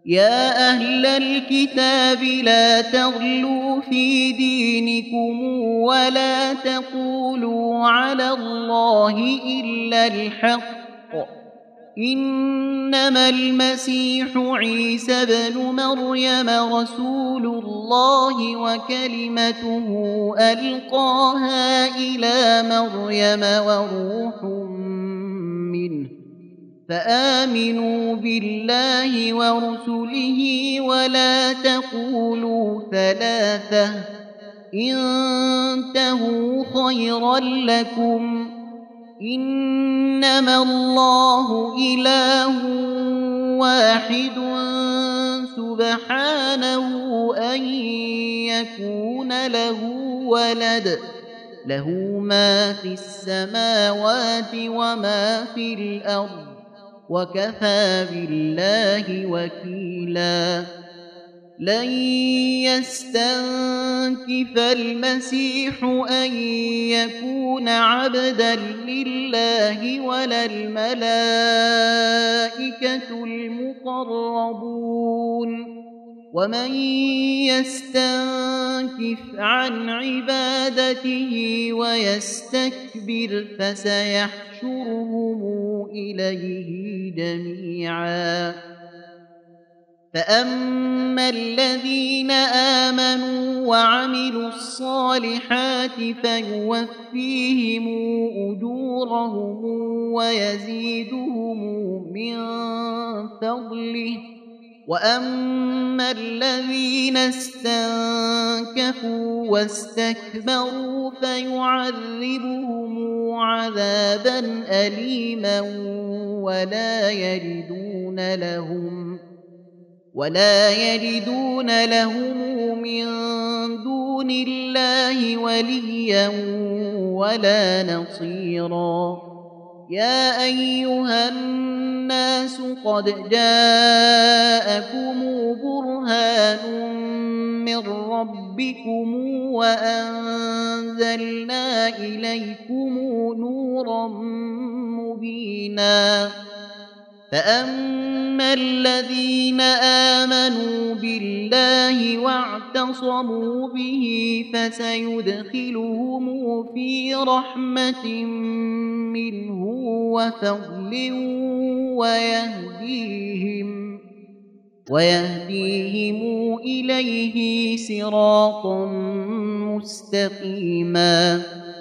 يا أهل الكتاب لا تغلوا في دينكم ولا تقولوا على الله إلا الحق، إنما المسيح عيسى بن مريم رسول الله وكلمته ألقاها إلى مريم وروح منه، فآمنوا بالله ورسله ولا تقولوا ثلاثة، انتهوا خيرا لكم، إنما الله إله واحد سبحانه أن يكون له ولد، له ما في السماوات وما في الأرض، وكفى بالله وكيلا. لن يستنكف المسيح أن يكون عبدا لله ولا الملائكة المقربون، ومن يستنكف عن عبادته ويستكبر فسيحشرهم إليه جميعا. فأما الذين آمنوا وعملوا الصالحات فيوفيهم أجورهم ويزيدهم من فضله، وأما الذين استنكفوا واستكبروا فيعذبهم عذابا أليما ولا يجدون لهم من دون الله وليا ولا نصيرا. يا أيها الناس قد جاءكم برهان من ربكم وأنزلنا إليكم نورا مبينا. فأما الذين آمنوا بالله واعتصموا به فسيدخلهم في رحمة منه وفضل ويهديهم إليه صراطا مستقيما.